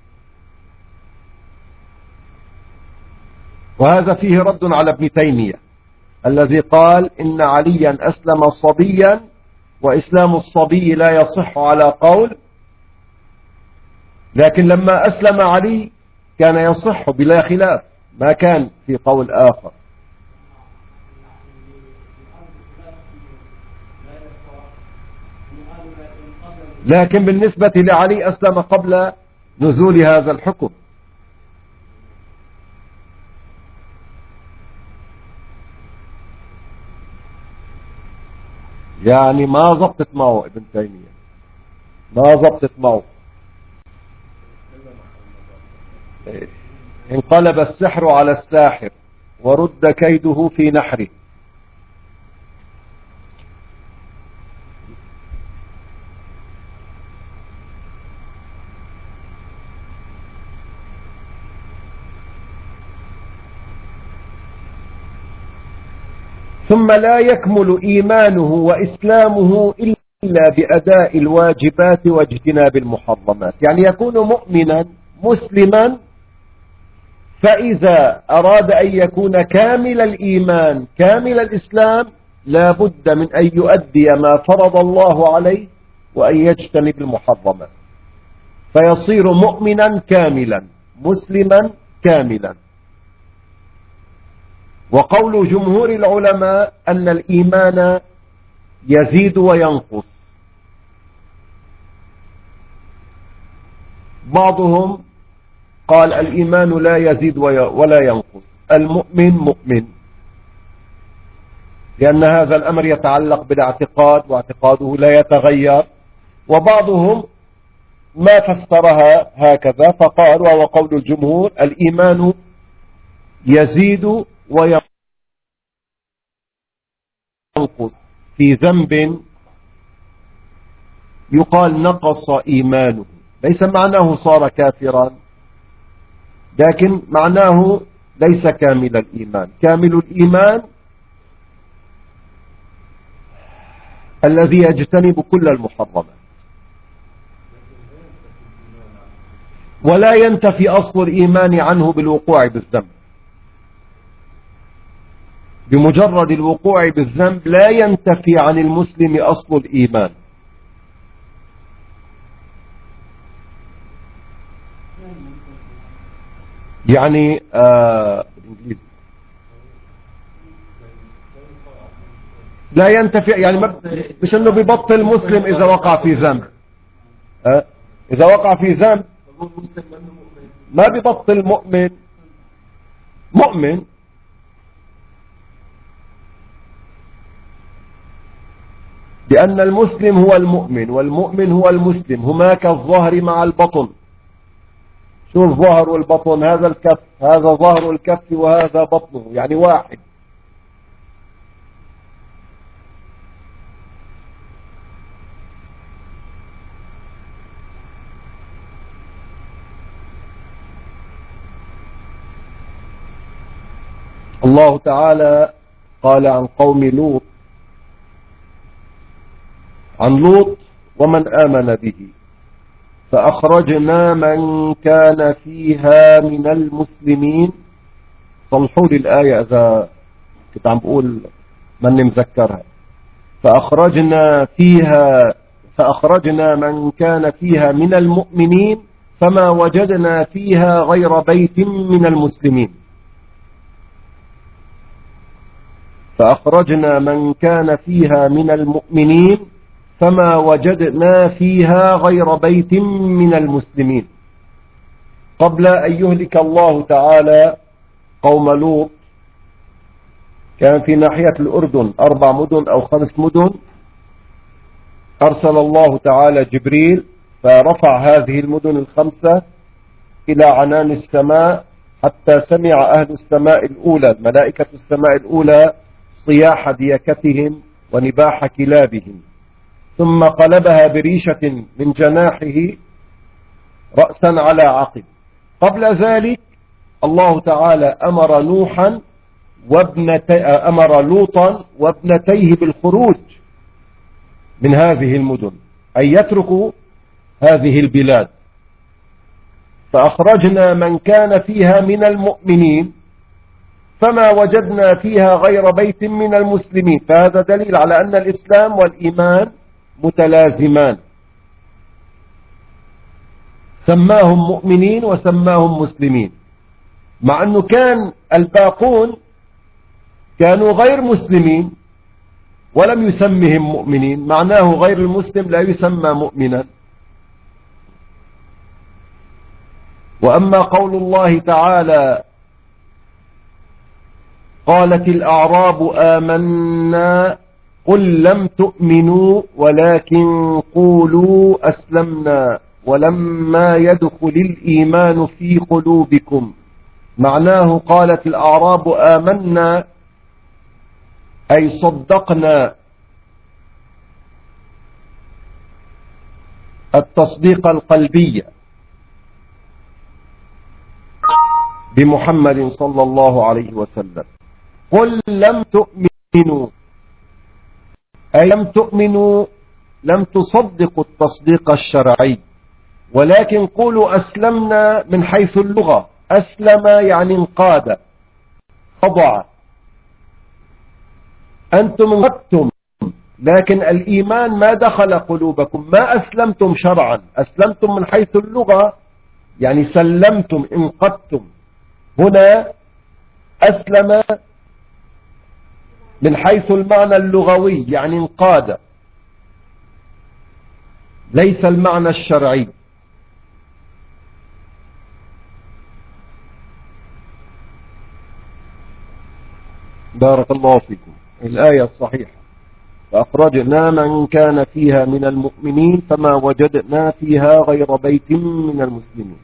A: وهذا فيه رد على ابن تيمية الذي قال إن عليا أسلم صبيا وإسلام الصبي لا يصح على قول، لكن لما أسلم علي كان يصح بلا خلاف، ما كان في قول آخر. لكن بالنسبة لعلي أسلم قبل نزول هذا الحكم. يعني ما زبطت معه ابن تيمية، ما زبطت معه. انقلب السحر على الساحر ورد كيده في نحره. ثم لا يكمل إيمانه وإسلامه إلا بأداء الواجبات واجتناب المحرمات. يعني يكون مؤمنا مسلما، فإذا أراد أن يكون كامل الإيمان كامل الإسلام لا بد من أن يؤدي ما فرض الله عليه وأن يجتنب المحرمات، فيصير مؤمنا كاملا مسلما كاملا. وقول جمهور العلماء أن الإيمان يزيد وينقص. بعضهم قال الإيمان لا يزيد ولا ينقص، المؤمن مؤمن، لأن هذا الأمر يتعلق بالاعتقاد واعتقاده لا يتغير. وبعضهم ما فسرها هكذا فقال، وهو قول الجمهور، الإيمان يزيد وينقص. في ذنب يقال نقص إيمانه، ليس معناه صار كافرا، لكن معناه ليس كامل الإيمان. كامل الإيمان الذي يجتنب كل المحرمات، ولا ينتفي أصل الإيمان عنه بالوقوع بالذنب. بمجرد الوقوع بالذنب لا ينتفي عن المسلم أصل الإيمان. يعني آه بالإنجليزي لا ينتفي، يعني مش أنه بيبطل المسلم إذا وقع في ذنب. آه إذا وقع في ذنب ما بيبطل مؤمن مؤمن لأن المسلم هو المؤمن والمؤمن هو المسلم، هما كالظهر مع البطن. شو الظهر والبطن؟ هذا الكف، هذا ظهر الكف وهذا بطنه، يعني واحد. الله تعالى قال عن قوم لوط، عن لوط ومن آمن به، فأخرجنا من كان فيها من المسلمين. صلحوا لي الآية إذا كنت عم بقول ماني مذكرها. فأخرجنا فيها فأخرجنا من كان فيها من المؤمنين فما وجدنا فيها غير بيت من المسلمين. فأخرجنا من كان فيها من المؤمنين فما وجدنا فيها غير بيت من المسلمين. قبل أن يهلك الله تعالى قوم لوط كان في ناحية الأردن أربع مدن أو خمس مدن، أرسل الله تعالى جبريل فرفع هذه المدن الخمسة إلى عنان السماء حتى سمع أهل السماء الأولى ملائكة السماء الأولى صياح ديكتهم ونباح كلابهم، ثم قلبها بريشة من جناحه رأسا على عقب. قبل ذلك الله تعالى أمر نوحا وابنتي أمر لوطا وابنتيه بالخروج من هذه المدن، أن يتركوا هذه البلاد. فأخرجنا من كان فيها من المؤمنين فما وجدنا فيها غير بيت من المسلمين. فهذا دليل على أن الإسلام والإيمان متلازمان، سماهم مؤمنين وسماهم مسلمين، مع أنه كان الباقون كانوا غير مسلمين ولم يسمهم مؤمنين، معناه غير المسلم لا يسمى مؤمنا. وأما قول الله تعالى قالت الأعراب آمنا قل لم تؤمنوا ولكن قولوا أسلمنا ولما يدخل الإيمان في قلوبكم، معناه قالت الأعراب آمنا أي صدقنا التصديق القلبي بمحمد صلى الله عليه وسلم. قل لم تؤمنوا أي لم تؤمنوا، لم تصدقوا التصديق الشرعي، ولكن قولوا أسلمنا من حيث اللغة. أسلم يعني انقاد خضع. أنتم انقدتم لكن الإيمان ما دخل قلوبكم، ما أسلمتم شرعا، أسلمتم من حيث اللغة يعني سلمتم انقدتم. هنا أسلم من حيث المعنى اللغوي يعني انقاد، ليس المعنى الشرعي. بارك الله فيكم. الآية الصحيحة فأخرجنا من كان فيها من المؤمنين فما وجدنا فيها غير بيت من المسلمين.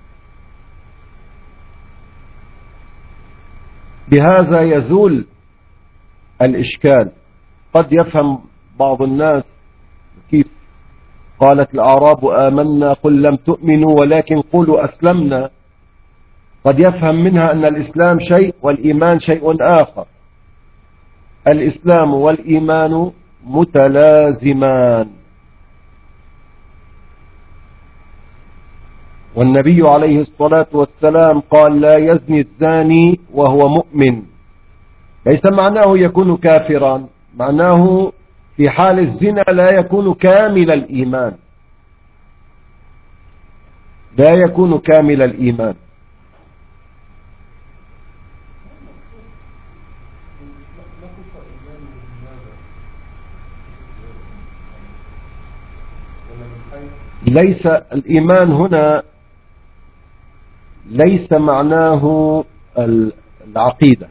A: بهذا يزول الإشكال. قد يفهم بعض الناس كيف قالت الأعراب آمنا قل لم تؤمنوا ولكن قولوا أسلمنا، قد يفهم منها أن الإسلام شيء والإيمان شيء آخر. الإسلام والإيمان متلازمان، والنبي عليه الصلاة والسلام قال لا يزني الزاني وهو مؤمن. ليس معناه يكون كافرا، معناه في حال الزنا لا يكون كامل الإيمان، لا يكون كامل الإيمان. ليس الإيمان هنا ليس معناه العقيدة،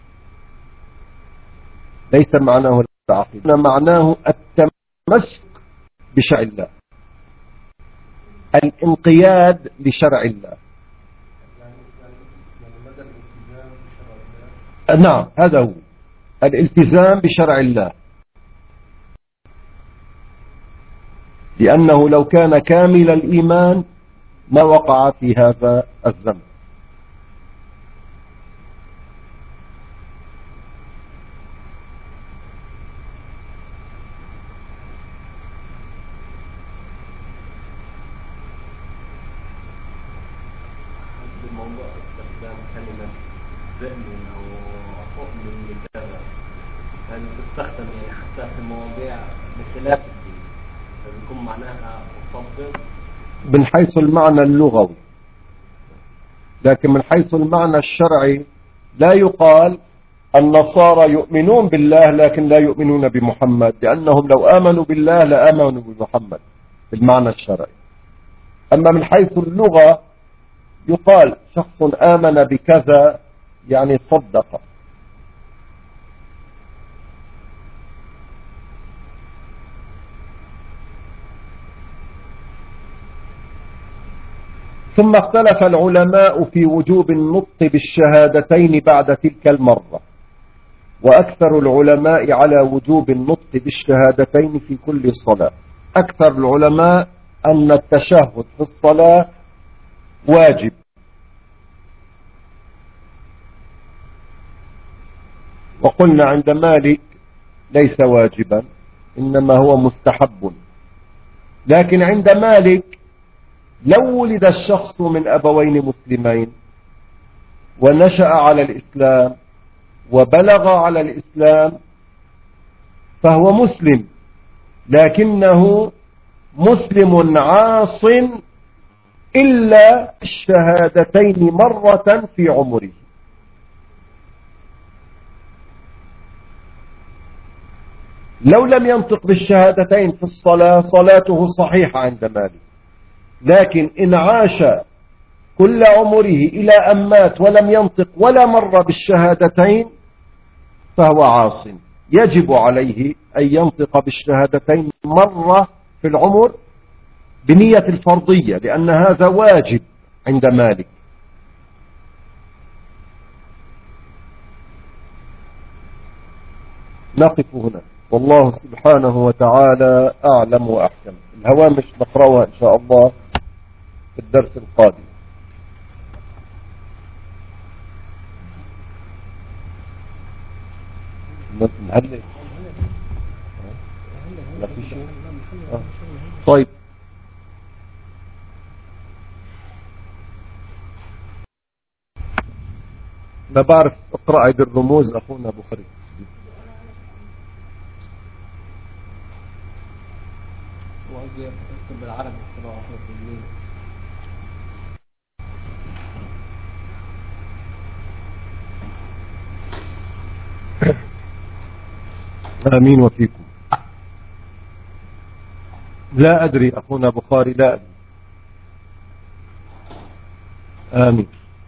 A: ليس معناه العقيدة، معناه التمسك بشرع الله، الانقياد لشرع الله. نعم هذا هو الالتزام بشرع الله، لأنه لو كان كامل الإيمان ما وقع في هذا الذنب.
B: ذهني أو أؤمن بكذا، هل تستخدم يعني حتى في مواضيع بخلاف الدين فبيكون معناها أصدق
A: من حيث المعنى اللغوي، لكن من حيث المعنى الشرعي لا يقال النصارى يؤمنون بالله لكن لا يؤمنون بمحمد، لأنهم لو آمنوا بالله لآمنوا بمحمد بالمعنى الشرعي. أما من حيث اللغة يقال شخص آمن بكذا يعني صدق. ثم اختلف العلماء في وجوب النطق بالشهادتين بعد تلك المرة، وأكثر العلماء على وجوب النطق بالشهادتين في كل صلاة. أكثر العلماء أن التشهد في الصلاة واجب، وقلنا عند مالك ليس واجبا إنما هو مستحب. لكن عند مالك لو ولد الشخص من أبوين مسلمين ونشأ على الإسلام وبلغ على الإسلام فهو مسلم، لكنه مسلم عاص إلا الشهادتين مرة في عمره. لو لم ينطق بالشهادتين في الصلاة صلاته صحيحة عند مالك، لكن إن عاش كل عمره إلى أن مات ولم ينطق ولا مرة بالشهادتين فهو عاص، يجب عليه أن ينطق بالشهادتين مرة في العمر بنية الفرضية، لأن هذا واجب عند مالك. نقف هنا، والله سبحانه وتعالى أعلم وأحكم. الهوامش نقرأها إن شاء الله في الدرس القادم. نهلل لا في شيء. طيب ما بعرف اقرأ بالرموز أخونا أبو خالد.
B: وقصدي اكتب بالعربي اختراع أحمد بالليل.
A: آمين وفيكم. لا أدري أخونا بخاري، لا أدري. آمين.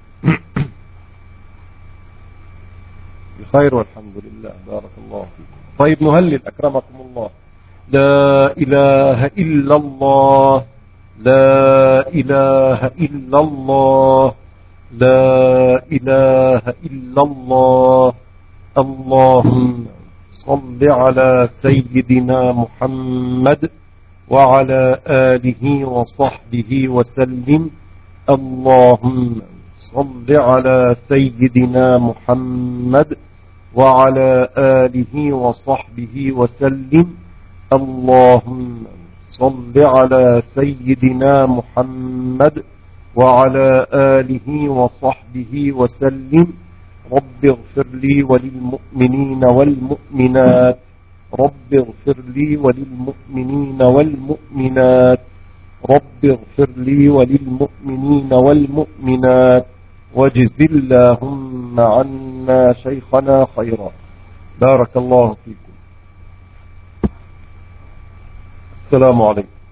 A: بخير والحمد لله، بارك الله فيكم. طيب نهلل أكرمكم الله. لا إله إلا الله، لا إله إلا الله، لا إله إلا الله. اللهم صل على سيدنا محمد وعلى آله وصحبه وسلم. اللهم صل على سيدنا محمد وعلى آله وصحبه وسلم. اللهم صل على سيدنا محمد وعلى آله وصحبه وسلم. رب اغفر لي وللمؤمنين والمؤمنات، رب اغفر لي وللمؤمنين والمؤمنات، رب اغفر لي وللمؤمنين والمؤمنات، وجز اللهم عنا شيخنا خيرا. بارك الله فيكم. السلام عليكم.